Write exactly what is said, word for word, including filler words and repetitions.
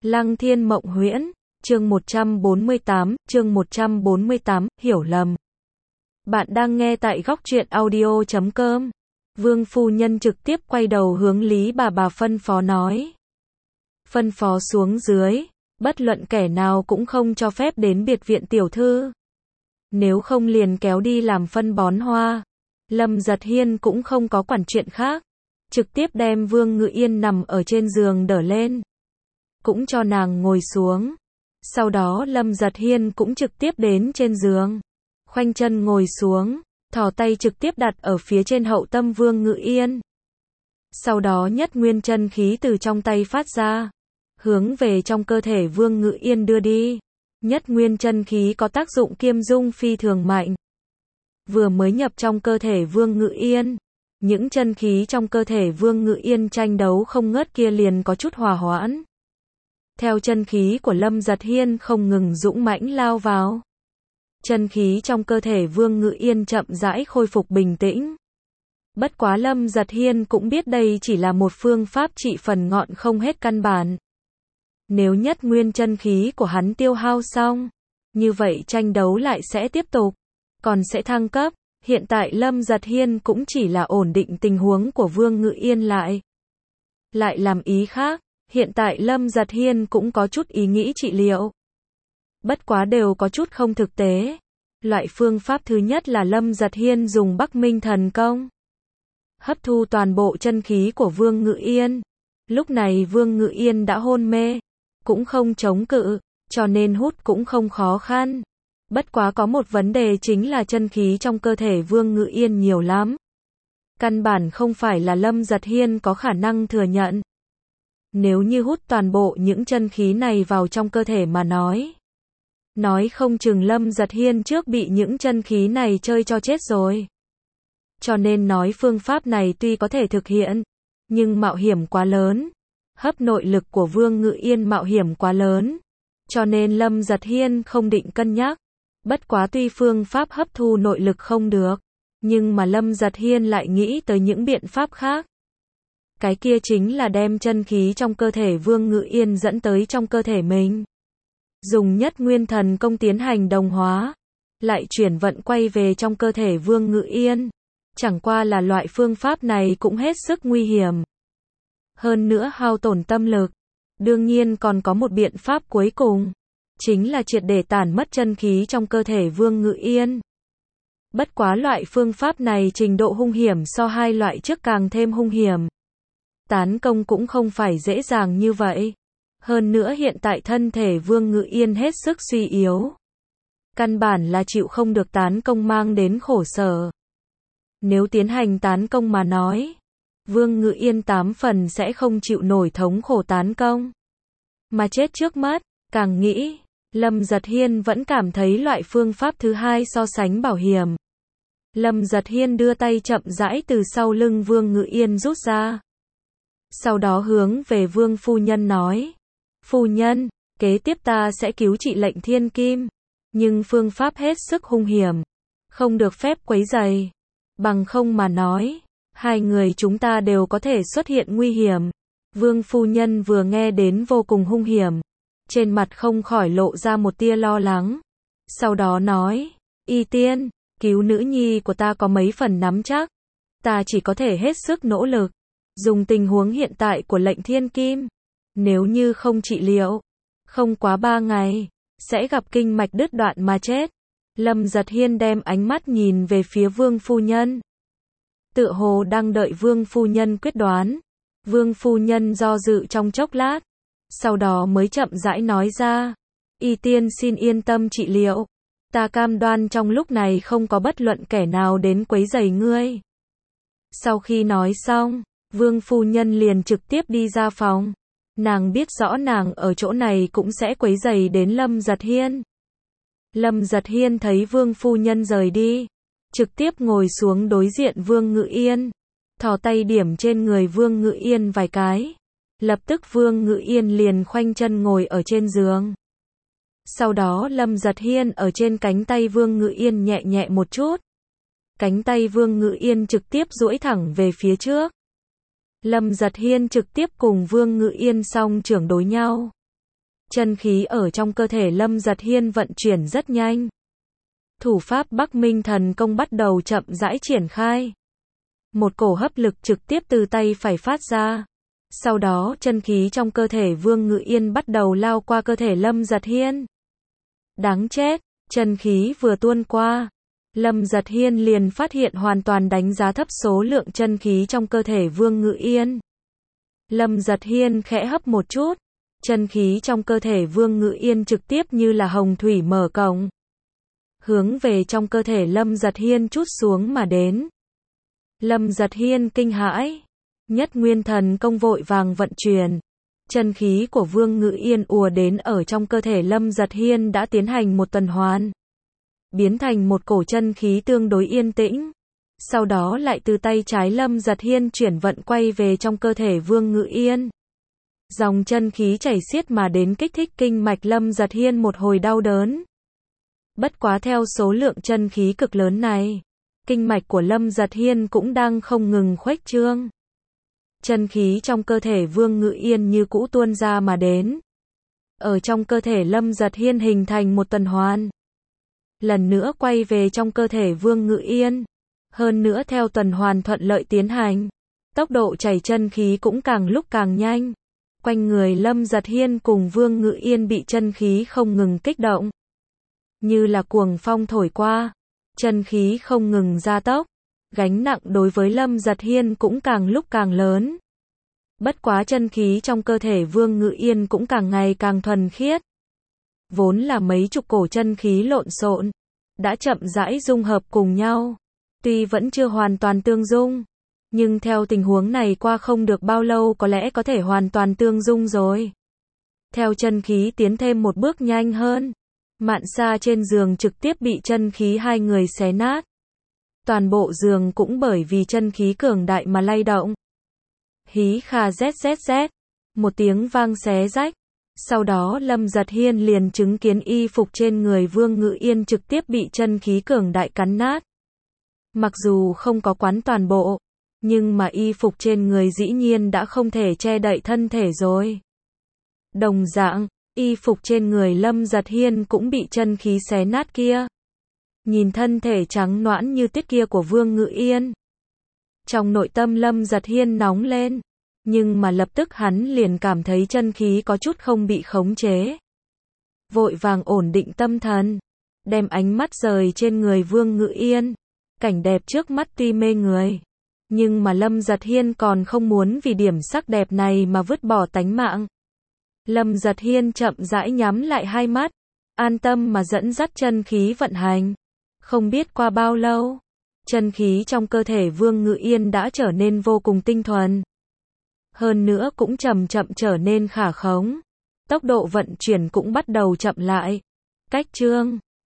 Lăng Thiên Mộng Huyễn, chương một trăm bốn mươi tám, chương một trăm bốn mươi tám, hiểu lầm. Bạn đang nghe tại góc truyện audio chấm com. Vương phu nhân trực tiếp quay đầu hướng Lý bà bà phân phó nói. Phân phó xuống dưới, bất luận kẻ nào cũng không cho phép đến biệt viện tiểu thư. Nếu không liền kéo đi làm phân bón hoa. Lâm Giật Hiên cũng không có quản chuyện khác. Trực tiếp đem Vương Ngự Yên nằm ở trên giường đỡ lên. Cũng cho nàng ngồi xuống. Sau đó Lâm Giật Hiên cũng trực tiếp đến trên giường. Khoanh chân ngồi xuống, thò tay trực tiếp đặt ở phía trên hậu tâm Vương Ngự Yên. Sau đó nhất nguyên chân khí từ trong tay phát ra, hướng về trong cơ thể Vương Ngự Yên đưa đi. Nhất nguyên chân khí có tác dụng kiêm dung phi thường mạnh. Vừa mới nhập trong cơ thể Vương Ngự Yên, những chân khí trong cơ thể Vương Ngự Yên tranh đấu không ngớt kia liền có chút hòa hoãn. Theo chân khí của Lâm Giật Hiên không ngừng dũng mãnh lao vào. Chân khí trong cơ thể Vương Ngự Yên chậm rãi khôi phục bình tĩnh. Bất quá Lâm Giật Hiên cũng biết đây chỉ là một phương pháp trị phần ngọn không hết căn bản. Nếu nhất nguyên chân khí của hắn tiêu hao xong, như vậy tranh đấu lại sẽ tiếp tục, còn sẽ thăng cấp. Hiện tại Lâm Giật Hiên cũng chỉ là ổn định tình huống của Vương Ngự Yên lại. Lại làm ý khác, hiện tại Lâm Giật Hiên cũng có chút ý nghĩ trị liệu. Bất quá đều có chút không thực tế. Loại phương pháp thứ nhất là Lâm Giật Hiên dùng Bắc Minh thần công. Hấp thu toàn bộ chân khí của Vương Ngự Yên. Lúc này Vương Ngự Yên đã hôn mê, cũng không chống cự, cho nên hút cũng không khó khăn. Bất quá có một vấn đề chính là chân khí trong cơ thể Vương Ngự Yên nhiều lắm. Căn bản không phải là Lâm Giật Hiên có khả năng thừa nhận. Nếu như hút toàn bộ những chân khí này vào trong cơ thể mà nói. Nói không chừng Lâm Giật Hiên trước bị những chân khí này chơi cho chết rồi. Cho nên nói phương pháp này tuy có thể thực hiện, nhưng mạo hiểm quá lớn. Hấp nội lực của Vương Ngự Yên mạo hiểm quá lớn. Cho nên Lâm Giật Hiên không định cân nhắc. Bất quá tuy phương pháp hấp thu nội lực không được, nhưng mà Lâm Giật Hiên lại nghĩ tới những biện pháp khác. Cái kia chính là đem chân khí trong cơ thể Vương Ngự Yên dẫn tới trong cơ thể mình. Dùng nhất nguyên thần công tiến hành đồng hóa, lại chuyển vận quay về trong cơ thể Vương Ngự Yên. Chẳng qua là loại phương pháp này cũng hết sức nguy hiểm. Hơn nữa hao tổn tâm lực. Đương nhiên còn có một biện pháp cuối cùng. Chính là triệt để tản mất chân khí trong cơ thể Vương Ngự Yên. Bất quá loại phương pháp này trình độ hung hiểm so hai loại trước càng thêm hung hiểm. Tán công cũng không phải dễ dàng như vậy. Hơn nữa hiện tại thân thể Vương Ngự Yên hết sức suy yếu. Căn bản là chịu không được tán công mang đến khổ sở. Nếu tiến hành tán công mà nói, Vương Ngự Yên tám phần sẽ không chịu nổi thống khổ tán công. Mà chết trước mắt, càng nghĩ, Lâm Giật Hiên vẫn cảm thấy loại phương pháp thứ hai so sánh bảo hiểm. Lâm Giật Hiên đưa tay chậm rãi từ sau lưng Vương Ngự Yên rút ra. Sau đó hướng về Vương phu nhân nói. Phu nhân, kế tiếp ta sẽ cứu trị Lệnh Thiên Kim. Nhưng phương pháp hết sức hung hiểm. Không được phép quấy rầy. Bằng không mà nói, hai người chúng ta đều có thể xuất hiện nguy hiểm. Vương phu nhân vừa nghe đến vô cùng hung hiểm. Trên mặt không khỏi lộ ra một tia lo lắng. Sau đó nói, Y Tiên, cứu nữ nhi của ta có mấy phần nắm chắc. Ta chỉ có thể hết sức nỗ lực. Dùng tình huống hiện tại của Lệnh Thiên Kim. Nếu như không trị liệu, không quá ba ngày, sẽ gặp kinh mạch đứt đoạn mà chết. Lâm Giật Hiên đem ánh mắt nhìn về phía Vương phu nhân. Tựa hồ đang đợi Vương phu nhân quyết đoán. Vương phu nhân do dự trong chốc lát. Sau đó mới chậm rãi nói ra. Y Tiên xin yên tâm trị liệu. Ta cam đoan trong lúc này không có bất luận kẻ nào đến quấy rầy ngươi. Sau khi nói xong, Vương phu nhân liền trực tiếp đi ra phòng. Nàng biết rõ nàng ở chỗ này cũng sẽ quấy rầy đến Lâm Giật Hiên. Lâm Giật Hiên thấy Vương phu nhân rời đi, trực tiếp ngồi xuống đối diện Vương Ngự Yên. Thò tay điểm trên người Vương Ngự Yên vài cái. Lập tức Vương Ngự Yên liền khoanh chân ngồi ở trên giường. Sau đó Lâm Giật Hiên ở trên cánh tay Vương Ngự Yên nhẹ nhẹ một chút. Cánh tay Vương Ngự Yên trực tiếp duỗi thẳng về phía trước. Lâm Giật Hiên trực tiếp cùng Vương Ngự Yên song trưởng đối nhau. chân khí ở trong cơ thể Lâm Giật Hiên vận chuyển rất nhanh. Thủ pháp Bắc Minh Thần Công bắt đầu chậm rãi triển khai. Một cổ hấp lực trực tiếp từ tay phải phát ra. Sau đó chân khí trong cơ thể Vương Ngự Yên bắt đầu lao qua cơ thể Lâm Giật Hiên. Đáng chết, chân khí vừa tuôn qua. Lâm Giật Hiên liền phát hiện hoàn toàn đánh giá thấp số lượng chân khí trong cơ thể Vương Ngự Yên. Lâm Giật Hiên khẽ hấp một chút. Chân khí trong cơ thể Vương Ngự Yên trực tiếp như là hồng thủy mở cổng. Hướng về trong cơ thể Lâm Giật Hiên trút xuống mà đến. Lâm Giật Hiên kinh hãi. Nhất Nguyên Thần Công vội vàng vận chuyển. Chân khí của Vương Ngự Yên ùa đến ở trong cơ thể Lâm Giật Hiên đã tiến hành một tuần hoàn. Biến thành một cổ chân khí tương đối yên tĩnh. Sau đó lại từ tay trái Lâm Giật Hiên chuyển vận quay về trong cơ thể Vương Ngự Yên. Dòng chân khí chảy xiết mà đến kích thích kinh mạch Lâm Giật Hiên một hồi đau đớn. Bất quá theo số lượng chân khí cực lớn này, kinh mạch của Lâm Giật Hiên cũng đang không ngừng khuếch trương. Chân khí trong cơ thể Vương Ngự Yên như cũ tuôn ra mà đến. Ở trong cơ thể Lâm Giật Hiên hình thành một tuần hoàn. Lần nữa quay về trong cơ thể Vương Ngự Yên. Hơn nữa theo tuần hoàn thuận lợi tiến hành. Tốc độ chảy chân khí cũng càng lúc càng nhanh. Quanh người Lâm Giật Hiên cùng Vương Ngự Yên bị chân khí không ngừng kích động. Như là cuồng phong thổi qua. Chân khí không ngừng gia tốc. Gánh nặng đối với Lâm Giật Hiên cũng càng lúc càng lớn. Bất quá chân khí trong cơ thể Vương Ngự Yên cũng càng ngày càng thuần khiết. Vốn là mấy chục cổ chân khí lộn xộn, đã chậm rãi dung hợp cùng nhau. Tuy vẫn chưa hoàn toàn tương dung, nhưng theo tình huống này qua không được bao lâu có lẽ có thể hoàn toàn tương dung rồi. Theo chân khí tiến thêm một bước nhanh hơn, Mạn Sa trên giường trực tiếp bị chân khí hai người xé nát. Toàn bộ giường cũng bởi vì chân khí cường đại mà lay động. Hí kha zzz, một tiếng vang xé rách. Sau đó Lâm Giật Hiên liền chứng kiến y phục trên người Vương Ngự Yên trực tiếp bị chân khí cường đại cắn nát. Mặc dù không có quán toàn bộ, nhưng mà y phục trên người dĩ nhiên đã không thể che đậy thân thể rồi. Đồng dạng, y phục trên người Lâm Giật Hiên cũng bị chân khí xé nát kia. Nhìn thân thể trắng nõn như tuyết kia của Vương Ngự Yên. Trong nội tâm Lâm Giật Hiên nóng lên. Nhưng mà lập tức hắn liền cảm thấy chân khí có chút không bị khống chế. Vội vàng ổn định tâm thần. Đem ánh mắt rời trên người Vương Ngự Yên. Cảnh đẹp trước mắt tuy mê người. Nhưng mà Lâm Giật Hiên còn không muốn vì điểm sắc đẹp này mà vứt bỏ tánh mạng. Lâm Giật Hiên chậm rãi nhắm lại hai mắt. An tâm mà dẫn dắt chân khí vận hành. Không biết qua bao lâu, chân khí trong cơ thể Vương Ngự Yên đã trở nên vô cùng tinh thuần. Hơn nữa cũng chậm chậm trở nên khả khống. Tốc độ vận chuyển cũng bắt đầu chậm lại. Cách chương